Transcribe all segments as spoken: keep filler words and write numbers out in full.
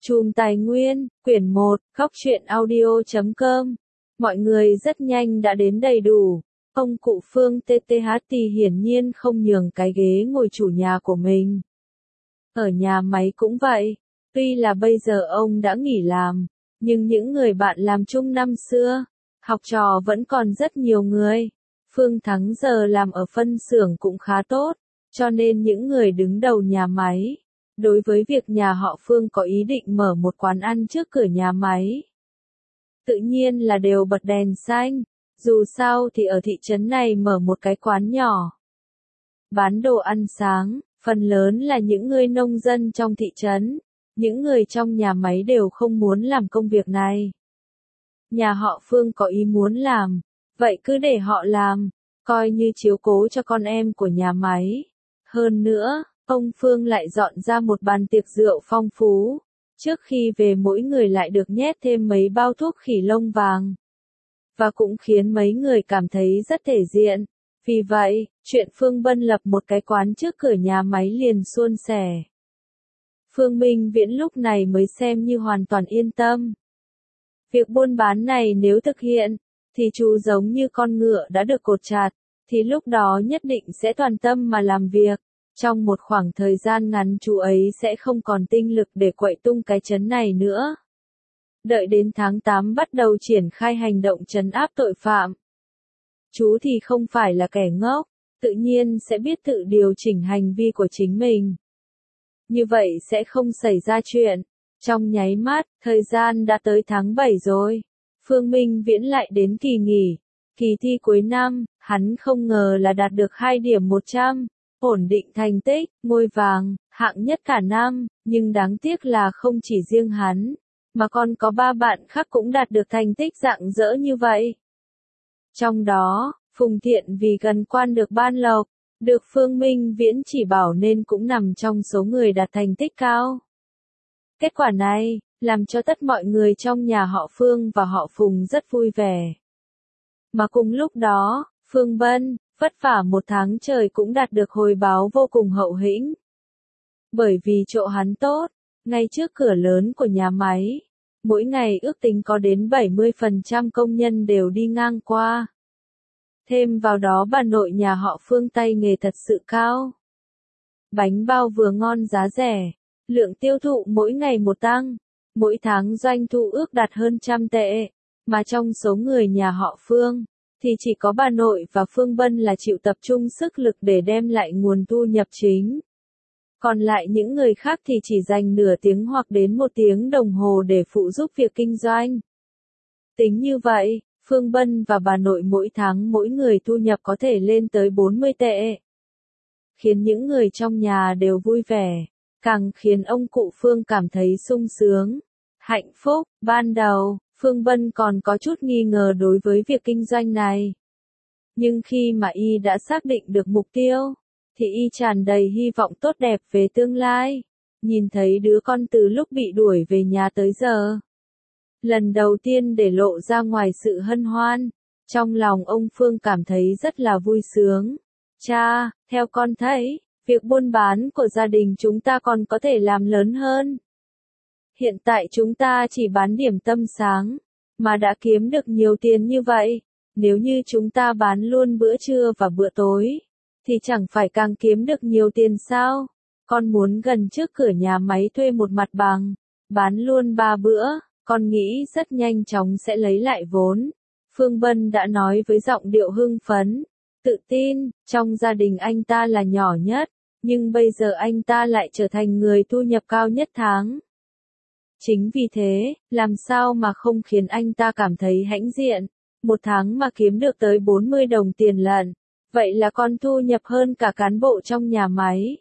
Chùm Tài Nguyên, quyển một, góc truyện audio chấm com. Mọi người rất nhanh đã đến đầy đủ. Ông cụ Phương tê tê hát tê hiển nhiên không nhường cái ghế ngồi chủ nhà của mình. Ở nhà máy cũng vậy. Tuy là bây giờ ông đã nghỉ làm, nhưng những người bạn làm chung năm xưa, học trò vẫn còn rất nhiều người. Phương Thắng giờ làm ở phân xưởng cũng khá tốt, cho nên những người đứng đầu nhà máy, đối với việc nhà họ Phương có ý định mở một quán ăn trước cửa nhà máy, tự nhiên là đều bật đèn xanh. Dù sao thì ở thị trấn này mở một cái quán nhỏ, bán đồ ăn sáng, phần lớn là những người nông dân trong thị trấn. Những người trong nhà máy đều không muốn làm công việc này. Nhà họ Phương có ý muốn làm, vậy cứ để họ làm, coi như chiếu cố cho con em của nhà máy. Hơn nữa, ông Phương lại dọn ra một bàn tiệc rượu phong phú. Trước khi về mỗi người lại được nhét thêm mấy bao thuốc khỉ lông vàng. Và cũng khiến mấy người cảm thấy rất thể diện. Vì vậy, chuyện Phương Bân lập một cái quán trước cửa nhà máy liền suôn sẻ. Phương Minh Viễn lúc này mới xem như hoàn toàn yên tâm. Việc buôn bán này nếu thực hiện, thì chú giống như con ngựa đã được cột chặt, thì lúc đó nhất định sẽ toàn tâm mà làm việc. Trong một khoảng thời gian ngắn chú ấy sẽ không còn tinh lực để quậy tung cái trấn này nữa. Đợi đến tháng tám bắt đầu triển khai hành động trấn áp tội phạm. Chú thì không phải là kẻ ngốc, tự nhiên sẽ biết tự điều chỉnh hành vi của chính mình. Như vậy sẽ không xảy ra chuyện. Trong nháy mắt, thời gian đã tới tháng bảy rồi. Phương Minh Viễn lại đến kỳ nghỉ. Kỳ thi cuối năm, hắn không ngờ là đạt được hai điểm một trăm. Ổn định thành tích, ngôi vàng, hạng nhất cả năm. Nhưng đáng tiếc là không chỉ riêng hắn, mà còn có ba bạn khác cũng đạt được thành tích rạng rỡ như vậy. Trong đó, Phùng Thiện vì gần quan được ban lộc, được Phương Minh Viễn chỉ bảo nên cũng nằm trong số người đạt thành tích cao. Kết quả này, làm cho tất mọi người trong nhà họ Phương và họ Phùng rất vui vẻ. Mà cùng lúc đó, Phương Bân, vất vả một tháng trời cũng đạt được hồi báo vô cùng hậu hĩnh. Bởi vì chỗ hắn tốt, ngay trước cửa lớn của nhà máy, mỗi ngày ước tính có đến bảy mươi phần trăm công nhân đều đi ngang qua. Thêm vào đó bà nội nhà họ Phương tay nghề thật sự cao. Bánh bao vừa ngon giá rẻ, lượng tiêu thụ mỗi ngày một tăng, mỗi tháng doanh thu ước đạt hơn trăm tệ, mà trong số người nhà họ Phương, thì chỉ có bà nội và Phương Bân là chịu tập trung sức lực để đem lại nguồn thu nhập chính. Còn lại những người khác thì chỉ dành nửa tiếng hoặc đến một tiếng đồng hồ để phụ giúp việc kinh doanh. Tính như vậy, Phương Bân và bà nội mỗi tháng mỗi người thu nhập có thể lên tới bốn mươi tệ. Khiến những người trong nhà đều vui vẻ, càng khiến ông cụ Phương cảm thấy sung sướng, hạnh phúc. Ban đầu, Phương Bân còn có chút nghi ngờ đối với việc kinh doanh này. Nhưng khi mà y đã xác định được mục tiêu, thì y tràn đầy hy vọng tốt đẹp về tương lai. Nhìn thấy đứa con từ lúc bị đuổi về nhà tới giờ, lần đầu tiên để lộ ra ngoài sự hân hoan, trong lòng ông Phương cảm thấy rất là vui sướng. Cha, theo con thấy, việc buôn bán của gia đình chúng ta còn có thể làm lớn hơn. Hiện tại chúng ta chỉ bán điểm tâm sáng, mà đã kiếm được nhiều tiền như vậy. Nếu như chúng ta bán luôn bữa trưa và bữa tối, thì chẳng phải càng kiếm được nhiều tiền sao? Con muốn gần trước cửa nhà máy thuê một mặt bằng, bán luôn ba bữa. Con nghĩ rất nhanh chóng sẽ lấy lại vốn. Phương Bân đã nói với giọng điệu hưng phấn, tự tin. Trong gia đình anh ta là nhỏ nhất, nhưng bây giờ anh ta lại trở thành người thu nhập cao nhất tháng. Chính vì thế, làm sao mà không khiến anh ta cảm thấy hãnh diện. Một tháng mà kiếm được tới bốn mươi đồng tiền lận. Vậy là con thu nhập hơn cả cán bộ trong nhà máy.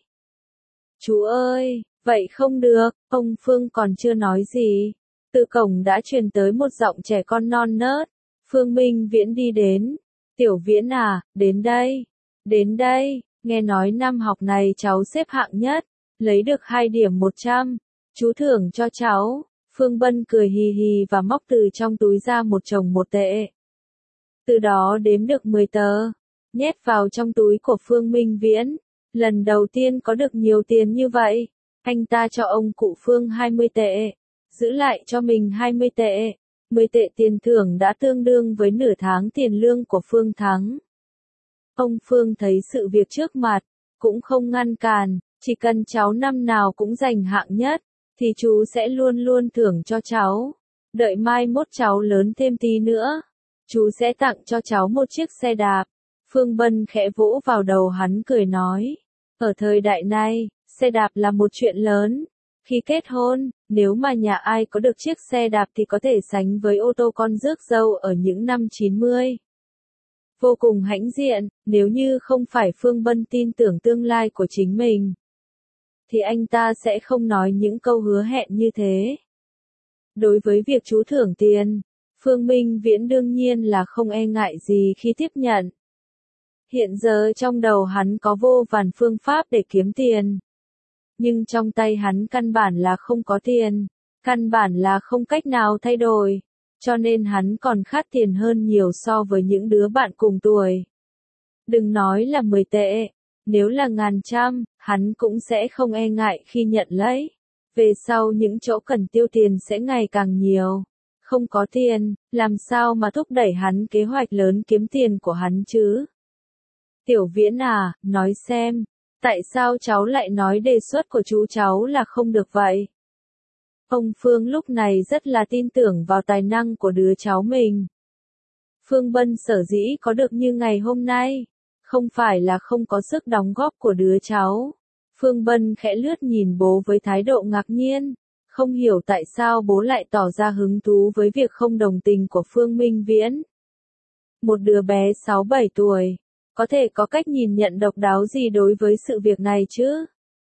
Chú ơi, vậy không được. Ông Phương còn chưa nói gì, từ cổng đã truyền tới một giọng trẻ con non nớt. Phương Minh Viễn đi đến. Tiểu Viễn à, đến đây. Đến đây, nghe nói năm học này cháu xếp hạng nhất, lấy được hai điểm một trăm. Chú thưởng cho cháu. Phương Bân cười hì hì và móc từ trong túi ra một chồng một tệ. Từ đó đếm được mười tờ, nhét vào trong túi của Phương Minh Viễn. Lần đầu tiên có được nhiều tiền như vậy, anh ta cho ông cụ Phương hai mươi tệ. giữ lại cho mình hai mươi tệ. mười tệ tiền thưởng đã tương đương với nửa tháng tiền lương của Phương Thắng. Ông Phương thấy sự việc trước mặt, cũng không ngăn cản, chỉ cần cháu năm nào cũng giành hạng nhất, thì chú sẽ luôn luôn thưởng cho cháu. Đợi mai mốt cháu lớn thêm tí nữa, chú sẽ tặng cho cháu một chiếc xe đạp. Phương Bân khẽ vỗ vào đầu hắn cười nói, ở thời đại này, xe đạp là một chuyện lớn. Khi kết hôn, nếu mà nhà ai có được chiếc xe đạp thì có thể sánh với ô tô con rước dâu ở những năm chín mươi. Vô cùng hãnh diện, nếu như không phải Phương Bân tin tưởng tương lai của chính mình, thì anh ta sẽ không nói những câu hứa hẹn như thế. Đối với việc chú thưởng tiền, Phương Minh Viễn đương nhiên là không e ngại gì khi tiếp nhận. Hiện giờ trong đầu hắn có vô vàn phương pháp để kiếm tiền. Nhưng trong tay hắn căn bản là không có tiền, căn bản là không cách nào thay đổi, cho nên hắn còn khát tiền hơn nhiều so với những đứa bạn cùng tuổi. Đừng nói là mười tệ, nếu là ngàn trăm, hắn cũng sẽ không e ngại khi nhận lấy. Về sau những chỗ cần tiêu tiền sẽ ngày càng nhiều. Không có tiền, làm sao mà thúc đẩy hắn kế hoạch lớn kiếm tiền của hắn chứ? Tiểu Viễn à, nói xem, tại sao cháu lại nói đề xuất của chú cháu là không được vậy? Ông Phương lúc này rất là tin tưởng vào tài năng của đứa cháu mình. Phương Bân sở dĩ có được như ngày hôm nay, không phải là không có sức đóng góp của đứa cháu. Phương Bân khẽ lướt nhìn bố với thái độ ngạc nhiên, không hiểu tại sao bố lại tỏ ra hứng thú với việc không đồng tình của Phương Minh Viễn. Một đứa bé sáu bảy tuổi, có thể có cách nhìn nhận độc đáo gì đối với sự việc này chứ?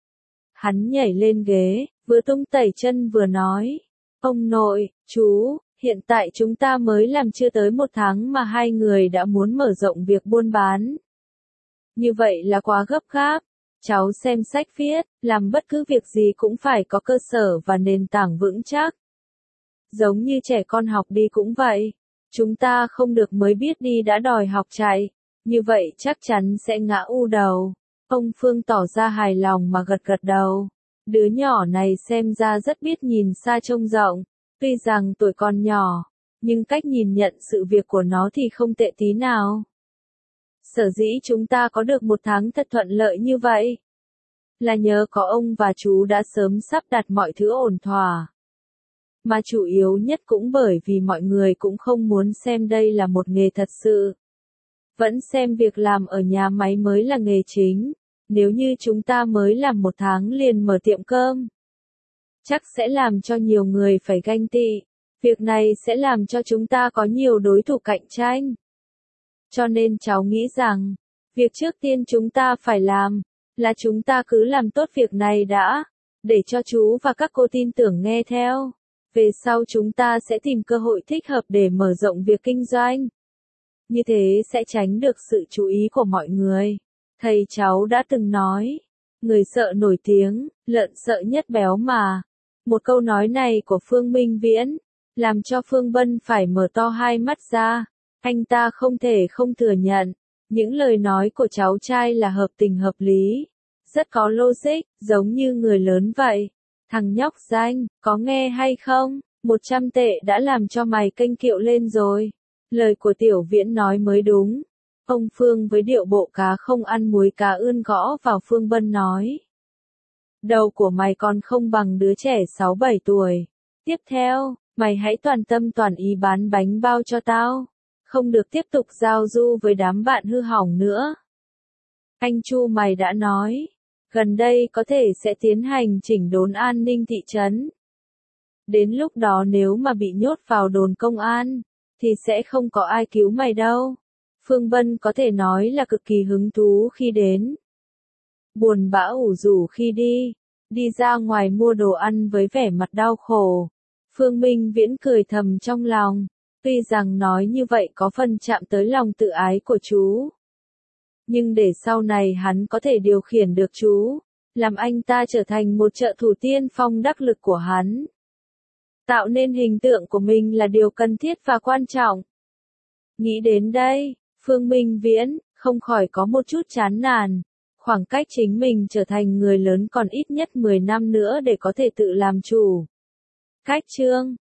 Hắn nhảy lên ghế, vừa tung tẩy chân vừa nói, ông nội, chú, hiện tại chúng ta mới làm chưa tới một tháng mà hai người đã muốn mở rộng việc buôn bán. Như vậy là quá gấp gáp. Cháu xem sách viết, làm bất cứ việc gì cũng phải có cơ sở và nền tảng vững chắc. Giống như trẻ con học đi cũng vậy. Chúng ta không được mới biết đi đã đòi học chạy. Như vậy chắc chắn sẽ ngã u đầu. Ông Phương tỏ ra hài lòng mà gật gật đầu. Đứa nhỏ này xem ra rất biết nhìn xa trông rộng. Tuy rằng tuổi còn nhỏ, nhưng cách nhìn nhận sự việc của nó thì không tệ tí nào. Sở dĩ chúng ta có được một tháng thật thuận lợi như vậy, là nhờ có ông và chú đã sớm sắp đặt mọi thứ ổn thỏa. Mà chủ yếu nhất cũng bởi vì mọi người cũng không muốn xem đây là một nghề thật sự. Vẫn xem việc làm ở nhà máy mới là nghề chính. Nếu như chúng ta mới làm một tháng liền mở tiệm cơm, chắc sẽ làm cho nhiều người phải ganh tị. Việc này sẽ làm cho chúng ta có nhiều đối thủ cạnh tranh. Cho nên cháu nghĩ rằng, việc trước tiên chúng ta phải làm, là chúng ta cứ làm tốt việc này đã, để cho chú và các cô tin tưởng nghe theo. Về sau chúng ta sẽ tìm cơ hội thích hợp để mở rộng việc kinh doanh. Như thế sẽ tránh được sự chú ý của mọi người. Thầy cháu đã từng nói, người sợ nổi tiếng, lợn sợ nhất béo mà. Một câu nói này của Phương Minh Viễn, làm cho Phương Bân phải mở to hai mắt ra. Anh ta không thể không thừa nhận, những lời nói của cháu trai là hợp tình hợp lý, rất có logic, giống như người lớn vậy. Thằng nhóc danh, có nghe hay không? Một trăm tệ đã làm cho mày kênh kiệu lên rồi. Lời của Tiểu Viễn nói mới đúng. Ông Phương với điệu bộ cá không ăn muối cá ươn gõ vào Phương Bân nói. Đầu của mày còn không bằng đứa trẻ sáu bảy tuổi. Tiếp theo, mày hãy toàn tâm toàn ý bán bánh bao cho tao. Không được tiếp tục giao du với đám bạn hư hỏng nữa. Anh Chu mày đã nói, gần đây có thể sẽ tiến hành chỉnh đốn an ninh thị trấn. Đến lúc đó nếu mà bị nhốt vào đồn công an, thì sẽ không có ai cứu mày đâu. Phương Bân có thể nói là cực kỳ hứng thú khi đến. Buồn bã ủ rũ khi đi, đi ra ngoài mua đồ ăn với vẻ mặt đau khổ. Phương Minh Viễn cười thầm trong lòng. Tuy rằng nói như vậy có phần chạm tới lòng tự ái của chú. Nhưng để sau này hắn có thể điều khiển được chú, làm anh ta trở thành một trợ thủ tiên phong đắc lực của hắn. Tạo nên hình tượng của mình là điều cần thiết và quan trọng. Nghĩ đến đây, Phương Minh Viễn không khỏi có một chút chán nản. Khoảng cách chính mình trở thành người lớn còn ít nhất mười năm nữa để có thể tự làm chủ. Cách chương